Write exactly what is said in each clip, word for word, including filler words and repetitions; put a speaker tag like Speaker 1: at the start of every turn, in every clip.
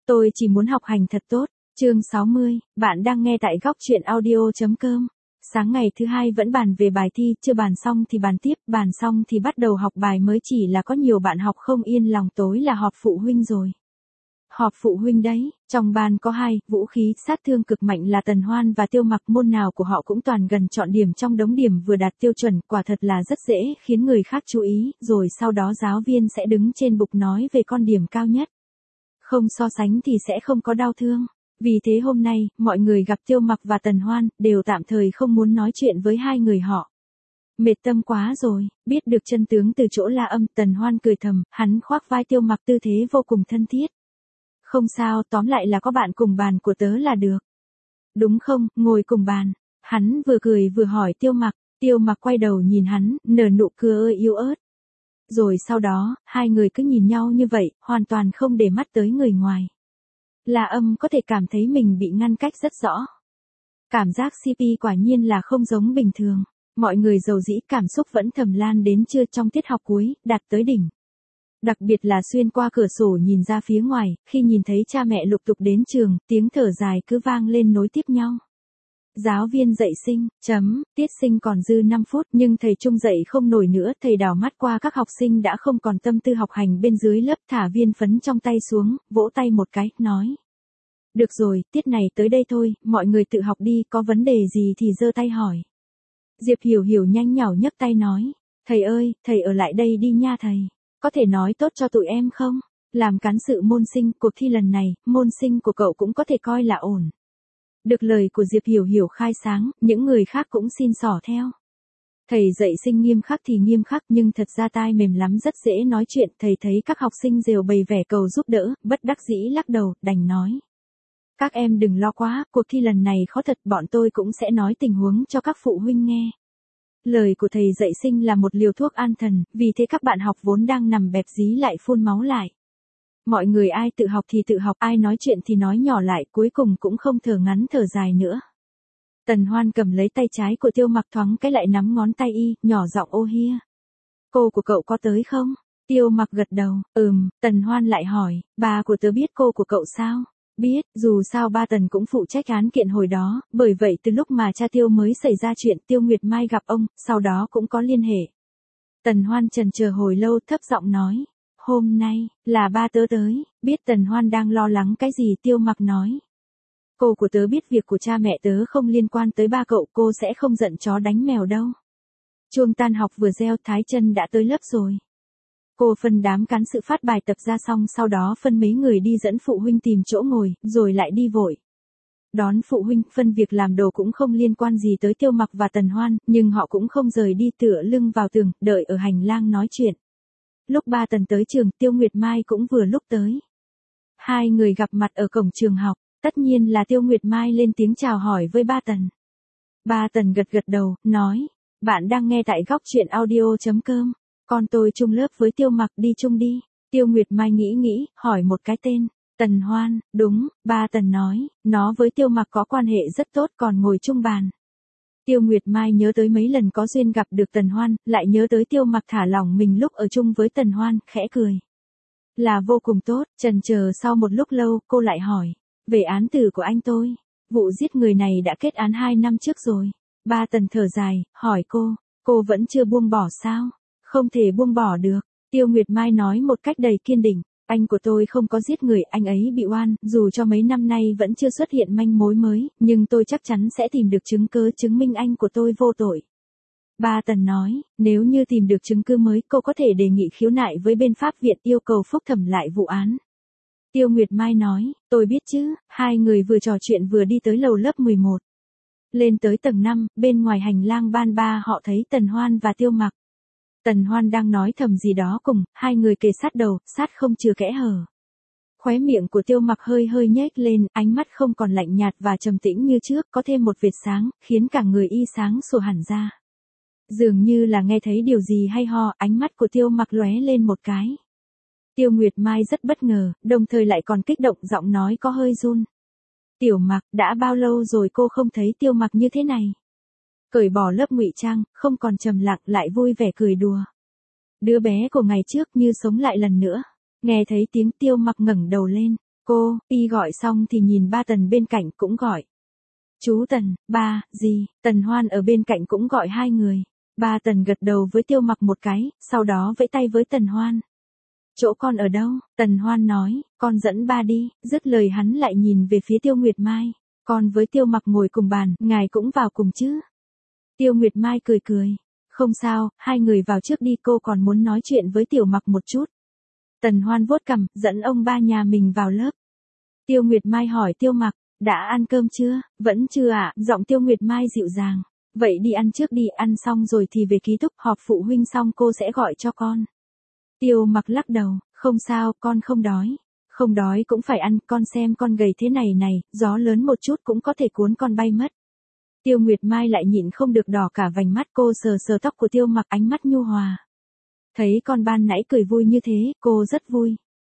Speaker 1: Tôi chỉ muốn học hành thật tốt. Chương sáu mươi, bạn đang nghe tại góc truyện audio.com. Sáng ngày thứ hai vẫn bàn về bài thi, chưa bàn xong thì bàn tiếp, bàn xong thì bắt đầu học bài mới, chỉ là có nhiều bạn học không yên lòng, tối là họp phụ huynh rồi. Họp phụ huynh đấy, trong ban có hai, vũ khí, sát thương cực mạnh là Tần Hoan và Tiêu Mặc, môn nào của họ cũng toàn gần chọn điểm trong đống điểm vừa đạt tiêu chuẩn, quả thật là rất dễ khiến người khác chú ý, rồi sau đó giáo viên sẽ đứng trên bục nói về con điểm cao nhất. Không so sánh thì sẽ không có đau thương. Vì thế hôm nay, mọi người gặp Tiêu Mặc và Tần Hoan, đều tạm thời không muốn nói chuyện với hai người họ. Mệt tâm quá rồi, biết được chân tướng từ chỗ La Âm, Tần Hoan cười thầm, hắn khoác vai Tiêu Mặc, tư thế vô cùng thân thiết. Không sao, tóm lại là có bạn cùng bàn của tớ là được. Đúng không, ngồi cùng bàn. Hắn vừa cười vừa hỏi Tiêu Mặc, Tiêu Mặc quay đầu nhìn hắn, nở nụ cười yếu ớt. Rồi sau đó, hai người cứ nhìn nhau như vậy, hoàn toàn không để mắt tới người ngoài. La Âm có thể cảm thấy mình bị ngăn cách rất rõ. Cảm giác xê pê quả nhiên là không giống bình thường. Mọi người dầu dĩ, cảm xúc vẫn thầm lan đến trưa trong tiết học cuối, đạt tới đỉnh. Đặc biệt là xuyên qua cửa sổ nhìn ra phía ngoài, khi nhìn thấy cha mẹ lục tục đến trường, tiếng thở dài cứ vang lên nối tiếp nhau. Giáo viên dạy sinh, chấm, tiết sinh còn dư năm phút, nhưng thầy Trung dạy không nổi nữa, thầy đảo mắt qua các học sinh đã không còn tâm tư học hành bên dưới lớp, thả viên phấn trong tay xuống, vỗ tay một cái, nói. Được rồi, tiết này tới đây thôi, mọi người tự học đi, có vấn đề gì thì giơ tay hỏi. Diệp Hiểu Hiểu nhanh nhảu nhấc tay nói, thầy ơi, thầy ở lại đây đi nha thầy, có thể nói tốt cho tụi em không? Làm cán sự môn sinh, cuộc thi lần này, môn sinh của cậu cũng có thể coi là ổn. Được lời của Diệp Hiểu Hiểu khai sáng, những người khác cũng xin xỏ theo. Thầy dạy sinh nghiêm khắc thì nghiêm khắc, nhưng thật ra tai mềm lắm, rất dễ nói chuyện. Thầy thấy các học sinh rều bày vẻ cầu giúp đỡ, bất đắc dĩ lắc đầu, đành nói. Các em đừng lo quá, cuộc thi lần này khó thật, bọn tôi cũng sẽ nói tình huống cho các phụ huynh nghe. Lời của thầy dạy sinh là một liều thuốc an thần, vì thế các bạn học vốn đang nằm bẹp dí lại phun máu lại. Mọi người ai tự học thì tự học, ai nói chuyện thì nói nhỏ lại, cuối cùng cũng không thở ngắn thở dài nữa. Tần Hoan cầm lấy tay trái của Tiêu Mặc, thoáng cái lại nắm ngón tay y, nhỏ giọng ô hia. Cô của cậu có tới không? Tiêu Mặc gật đầu, ừm. Tần Hoan lại hỏi, bà của tớ biết cô của cậu sao? Biết, dù sao ba Tần cũng phụ trách án kiện hồi đó, bởi vậy từ lúc mà cha Tiêu mới xảy ra chuyện, Tiêu Nguyệt Mai gặp ông, sau đó cũng có liên hệ. Tần Hoan chần chờ hồi lâu, thấp giọng nói. Hôm nay, là ba tớ tới, biết Tần Hoan đang lo lắng cái gì, Tiêu Mặc nói. Cô của tớ biết việc của cha mẹ tớ không liên quan tới ba cậu, cô sẽ không giận chó đánh mèo đâu. Chuông tan học vừa reo, Thái Chân đã tới lớp rồi. Cô phân đám cán sự phát bài tập ra xong, sau đó phân mấy người đi dẫn phụ huynh tìm chỗ ngồi, rồi lại đi vội. Đón phụ huynh, phân việc làm đồ cũng không liên quan gì tới Tiêu Mặc và Tần Hoan, nhưng họ cũng không rời đi, tựa lưng vào tường, đợi ở hành lang nói chuyện. Lúc ba Tần tới trường, Tiêu Nguyệt Mai cũng vừa lúc tới. Hai người gặp mặt ở cổng trường học, tất nhiên là Tiêu Nguyệt Mai lên tiếng chào hỏi với ba Tần. Ba Tần gật gật đầu, nói, bạn đang nghe tại góc truyện audio.com, con tôi chung lớp với Tiêu Mặc, đi chung đi. Tiêu Nguyệt Mai nghĩ nghĩ, hỏi một cái tên, Tần Hoan, đúng, ba Tần nói, nó với Tiêu Mặc có quan hệ rất tốt, còn ngồi chung bàn. Tiêu Nguyệt Mai nhớ tới mấy lần có duyên gặp được Tần Hoan, lại nhớ tới Tiêu Mặc thả lỏng mình lúc ở chung với Tần Hoan, khẽ cười. Là vô cùng tốt, chần chờ sau một lúc lâu, cô lại hỏi, về án tử của anh tôi, vụ giết người này đã kết án hai năm trước rồi. Ba Tần thở dài, hỏi cô, cô vẫn chưa buông bỏ sao? Không thể buông bỏ được, Tiêu Nguyệt Mai nói một cách đầy kiên định. Anh của tôi không có giết người, anh ấy bị oan, dù cho mấy năm nay vẫn chưa xuất hiện manh mối mới, nhưng tôi chắc chắn sẽ tìm được chứng cứ chứng minh anh của tôi vô tội. Ba Tần nói, nếu như tìm được chứng cứ mới, cô có thể đề nghị khiếu nại với bên pháp viện, yêu cầu phúc thẩm lại vụ án. Tiêu Nguyệt Mai nói, tôi biết chứ. Hai người vừa trò chuyện vừa đi tới lầu lớp mười một. Lên tới tầng năm, bên ngoài hành lang ban ba họ thấy Tần Hoan và Tiêu Mặc. Tần Hoan đang nói thầm gì đó cùng, hai người kề sát đầu, sát không chừa kẽ hở. Khóe miệng của Tiêu Mặc hơi hơi nhếch lên, ánh mắt không còn lạnh nhạt và trầm tĩnh như trước, có thêm một vệt sáng, khiến cả người y sáng sủa hẳn ra. Dường như là nghe thấy điều gì hay ho, ánh mắt của Tiêu Mặc lóe lên một cái. Tiêu Nguyệt Mai rất bất ngờ, đồng thời lại còn kích động, giọng nói có hơi run. Tiểu Mặc, đã bao lâu rồi cô không thấy Tiêu Mặc như thế này? Cởi bỏ lớp ngụy trang, không còn trầm lặng, lại vui vẻ cười đùa. Đứa bé của ngày trước như sống lại lần nữa. Nghe thấy tiếng Tiêu Mặc ngẩng đầu lên, Cô, y gọi xong thì nhìn ba Tần bên cạnh cũng gọi. Chú Tần, ba, gì, Tần Hoan ở bên cạnh cũng gọi hai người. Ba Tần gật đầu với Tiêu Mặc một cái, sau đó vẫy tay với Tần Hoan. Chỗ con ở đâu? Tần Hoan nói, con dẫn ba đi, dứt lời hắn lại nhìn về phía Tiêu Nguyệt Mai. Con với Tiêu Mặc ngồi cùng bàn, ngài cũng vào cùng chứ? Tiêu Nguyệt Mai cười cười. Không sao, hai người vào trước đi, cô còn muốn nói chuyện với Tiểu Mặc một chút. Tần Hoan vuốt cằm, dẫn ông ba nhà mình vào lớp. Tiêu Nguyệt Mai hỏi Tiêu Mặc, đã ăn cơm chưa? Vẫn chưa ạ, à? Giọng Tiêu Nguyệt Mai dịu dàng. Vậy đi ăn trước đi, ăn xong rồi thì về ký túc, họp phụ huynh xong cô sẽ gọi cho con. Tiêu Mặc lắc đầu, không sao, con không đói. Không đói cũng phải ăn, con xem con gầy thế này này, gió lớn một chút cũng có thể cuốn con bay mất. Tiêu Nguyệt Mai lại nhịn không được đỏ cả vành mắt, cô sờ sờ tóc của Tiêu Mặc, ánh mắt nhu hòa. Thấy con ban nãy cười vui như thế, cô rất vui.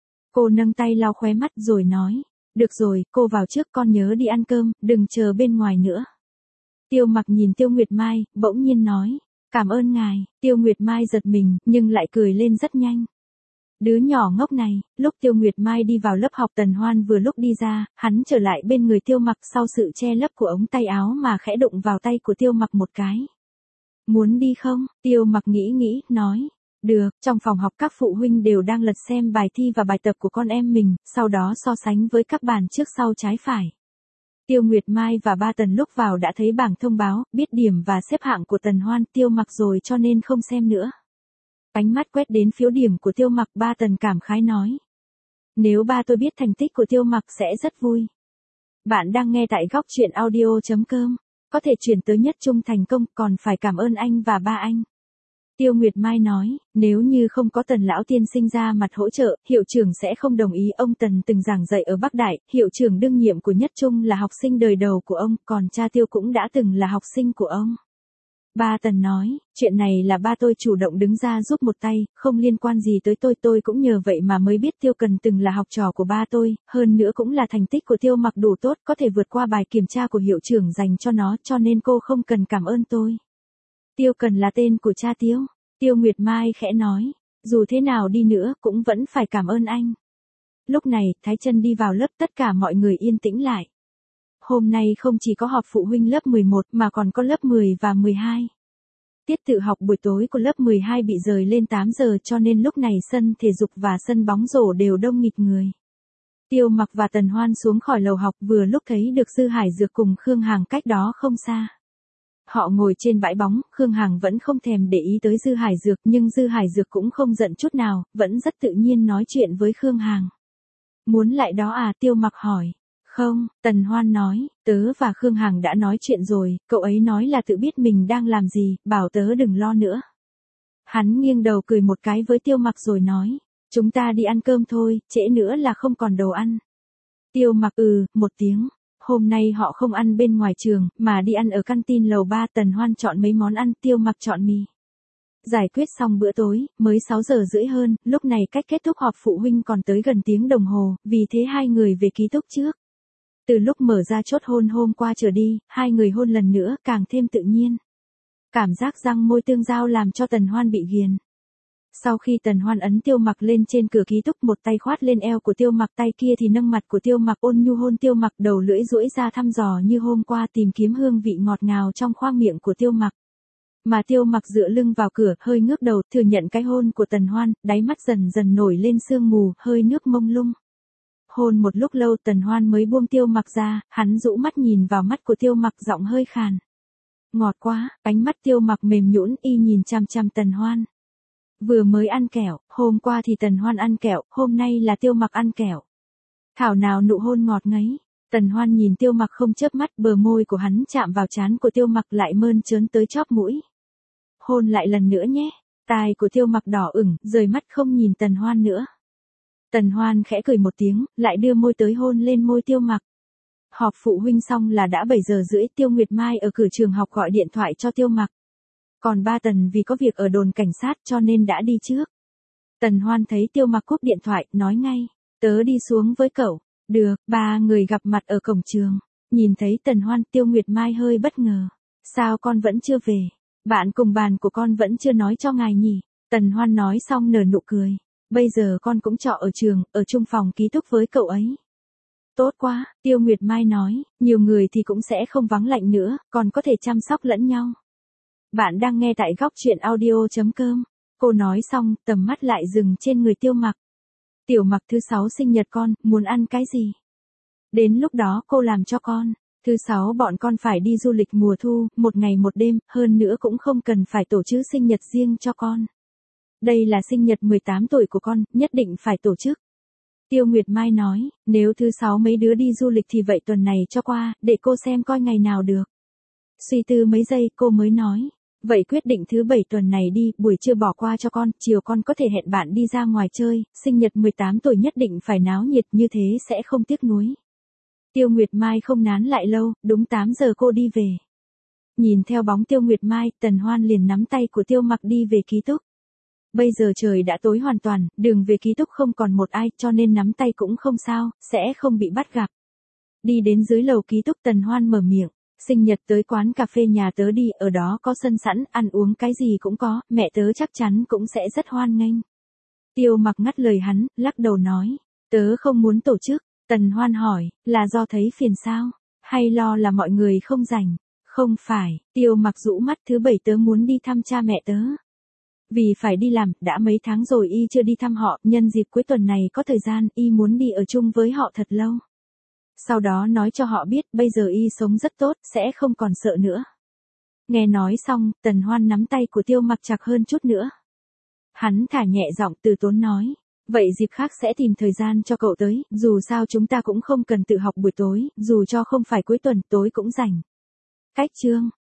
Speaker 1: Cô nâng tay lau khóe mắt rồi nói, được rồi, cô vào trước, con nhớ đi ăn cơm, đừng chờ bên ngoài nữa. Tiêu Mặc nhìn Tiêu Nguyệt Mai, bỗng nhiên nói, cảm ơn ngài. Tiêu Nguyệt Mai giật mình, nhưng lại cười lên rất nhanh. Đứa nhỏ ngốc này, lúc Tiêu Nguyệt Mai đi vào lớp học, Tần Hoan vừa lúc đi ra, hắn trở lại bên người Tiêu Mặc sau sự che lấp của ống tay áo mà khẽ đụng vào tay của Tiêu Mặc một cái. Muốn đi không? Tiêu Mặc nghĩ nghĩ, nói. Được, trong phòng học các phụ huynh đều đang lật xem bài thi và bài tập của con em mình, sau đó so sánh với các bàn trước sau trái phải. Tiêu Nguyệt Mai và ba Tần lúc vào đã thấy bảng thông báo, biết điểm và xếp hạng của Tần Hoan, Tiêu Mặc rồi cho nên không xem nữa. Ánh mắt quét đến phiếu điểm của Tiêu Mặc, ba Tần cảm khái nói. Nếu ba tôi biết thành tích của Tiêu Mặc sẽ rất vui. Bạn đang nghe tại góc truyện audio chấm com. Có thể chuyển tới nhất trung thành công, còn phải cảm ơn anh và ba anh. Tiêu Nguyệt Mai nói, nếu như không có Tần lão tiên sinh ra mặt hỗ trợ, hiệu trưởng sẽ không đồng ý. Ông Tần từng giảng dạy ở Bắc Đại, hiệu trưởng đương nhiệm của Nhất Trung là học sinh đời đầu của ông, còn cha Tiêu cũng đã từng là học sinh của ông. Ba Tần nói, chuyện này là ba tôi chủ động đứng ra giúp một tay, không liên quan gì tới tôi, tôi cũng nhờ vậy mà mới biết Tiêu Cần từng là học trò của ba tôi, hơn nữa cũng là thành tích của Tiêu Mặc đủ tốt, có thể vượt qua bài kiểm tra của hiệu trưởng dành cho nó, cho nên cô không cần cảm ơn tôi. Tiêu Cần là tên của cha Tiêu. Tiêu Nguyệt Mai khẽ nói, dù thế nào đi nữa cũng vẫn phải cảm ơn anh. Lúc này, Thái Chân đi vào lớp, tất cả mọi người yên tĩnh lại. Hôm nay không chỉ có họp phụ huynh lớp mười một mà còn có lớp mười và mười hai. Tiết tự học buổi tối của lớp mười hai bị rời lên tám giờ cho nên lúc này sân thể dục và sân bóng rổ đều đông nghịt người. Tiêu Mặc và Tần Hoan xuống khỏi lầu học vừa lúc thấy được Dư Hải Dược cùng Khương Hằng cách đó không xa. Họ ngồi trên bãi bóng, Khương Hằng vẫn không thèm để ý tới Dư Hải Dược, nhưng Dư Hải Dược cũng không giận chút nào, vẫn rất tự nhiên nói chuyện với Khương Hằng. Muốn lại đó à? Tiêu Mặc hỏi. Không, Tần Hoan nói, tớ và Khương Hằng đã nói chuyện rồi, cậu ấy nói là tự biết mình đang làm gì, bảo tớ đừng lo nữa. Hắn nghiêng đầu cười một cái với Tiêu Mặc rồi nói, chúng ta đi ăn cơm thôi, trễ nữa là không còn đồ ăn. Tiêu Mặc ừ, một tiếng. Hôm nay họ không ăn bên ngoài trường, mà đi ăn ở canteen lầu ba. Tần Hoan chọn mấy món ăn, Tiêu Mặc chọn mì. Giải quyết xong bữa tối, mới sáu giờ rưỡi hơn, lúc này cách kết thúc họp phụ huynh còn tới gần tiếng đồng hồ, vì thế hai người về ký túc trước. Từ lúc mở ra chốt hôn hôm qua trở đi, hai người hôn lần nữa, càng thêm tự nhiên. Cảm giác răng môi tương giao làm cho Tần Hoan bị ghiền. Sau khi Tần Hoan ấn Tiêu Mặc lên trên cửa ký túc, một tay khoát lên eo của Tiêu Mặc, tay kia thì nâng mặt của Tiêu Mặc, ôn nhu hôn Tiêu Mặc, đầu lưỡi duỗi ra thăm dò như hôm qua, tìm kiếm hương vị ngọt ngào trong khoang miệng của Tiêu Mặc. Mà Tiêu Mặc dựa lưng vào cửa, hơi ngước đầu, thừa nhận cái hôn của Tần Hoan, đáy mắt dần dần nổi lên sương mù, hơi nước mông lung. Hôn một lúc lâu Tần Hoan mới buông Tiêu Mặc ra, hắn rũ mắt nhìn vào mắt của Tiêu Mặc, giọng hơi khàn. Ngọt quá, ánh mắt Tiêu Mặc mềm nhũn, y nhìn chằm chằm Tần Hoan. Vừa mới ăn kẹo, hôm qua thì Tần Hoan ăn kẹo, hôm nay là Tiêu Mặc ăn kẹo. Thảo nào nụ hôn ngọt ngấy. Tần Hoan nhìn Tiêu Mặc không chớp mắt, bờ môi của hắn chạm vào trán của Tiêu Mặc lại mơn trớn tới chóp mũi. Hôn lại lần nữa nhé. Tai của Tiêu Mặc đỏ ửng, rời mắt không nhìn Tần Hoan nữa. Tần Hoan khẽ cười một tiếng, lại đưa môi tới hôn lên môi Tiêu Mặc. Họp phụ huynh xong là đã bảy giờ rưỡi, Tiêu Nguyệt Mai ở cửa trường học gọi điện thoại cho Tiêu Mặc. Còn ba Tần vì có việc ở đồn cảnh sát cho nên đã đi trước. Tần Hoan thấy Tiêu Mặc cúp điện thoại, nói ngay, tớ đi xuống với cậu. Được, ba người gặp mặt ở cổng trường. Nhìn thấy Tần Hoan, Tiêu Nguyệt Mai hơi bất ngờ. Sao con vẫn chưa về? Bạn cùng bàn của con vẫn chưa nói cho ngài nhỉ? Tần Hoan nói xong nở nụ cười. Bây giờ con cũng trọ ở trường, ở chung phòng ký túc với cậu ấy. Tốt quá, Tiêu Nguyệt Mai nói, nhiều người thì cũng sẽ không vắng lạnh nữa, còn có thể chăm sóc lẫn nhau. Bạn đang nghe tại góc chuyện audio.com. Cô nói xong, tầm mắt lại dừng trên người Tiêu Mặc. Tiểu Mặc thứ sáu sinh nhật con, muốn ăn cái gì? Đến lúc đó cô làm cho con. Thứ sáu bọn con phải đi du lịch mùa thu, một ngày một đêm, hơn nữa cũng không cần phải tổ chức sinh nhật riêng cho con. Đây là sinh nhật mười tám tuổi của con, nhất định phải tổ chức. Tiêu Nguyệt Mai nói, nếu thứ sáu mấy đứa đi du lịch thì vậy tuần này cho qua, để cô xem coi ngày nào được. Suy tư mấy giây cô mới nói, vậy quyết định thứ bảy tuần này đi, buổi trưa bỏ qua cho con, chiều con có thể hẹn bạn đi ra ngoài chơi, sinh nhật mười tám tuổi nhất định phải náo nhiệt như thế sẽ không tiếc nuối. Tiêu Nguyệt Mai không nán lại lâu, đúng tám giờ cô đi về. Nhìn theo bóng Tiêu Nguyệt Mai, Tần Hoan liền nắm tay của Tiêu Mặc đi về ký túc. Bây giờ trời đã tối hoàn toàn, đường về ký túc không còn một ai cho nên nắm tay cũng không sao, sẽ không bị bắt gặp. Đi đến dưới lầu ký túc Tần Hoan mở miệng, sinh nhật tới quán cà phê nhà tớ đi, ở đó có sân sẵn, ăn uống cái gì cũng có, mẹ tớ chắc chắn cũng sẽ rất hoan nghênh. Tiêu Mặc ngắt lời hắn, lắc đầu nói, tớ không muốn tổ chức. Tần Hoan hỏi, là do thấy phiền sao? Hay lo là mọi người không rảnh? Không phải, Tiêu Mặc rũ mắt, thứ bảy tớ muốn đi thăm cha mẹ tớ. Vì phải đi làm, đã mấy tháng rồi y chưa đi thăm họ, nhân dịp cuối tuần này có thời gian, y muốn đi ở chung với họ thật lâu. Sau đó nói cho họ biết, bây giờ y sống rất tốt, sẽ không còn sợ nữa. Nghe nói xong, Tần Hoan nắm tay của Tiêu Mặc chặt hơn chút nữa. Hắn thả nhẹ giọng từ tốn nói. Vậy dịp khác sẽ tìm thời gian cho cậu tới, dù sao chúng ta cũng không cần tự học buổi tối, dù cho không phải cuối tuần tối cũng rảnh. Cách chương.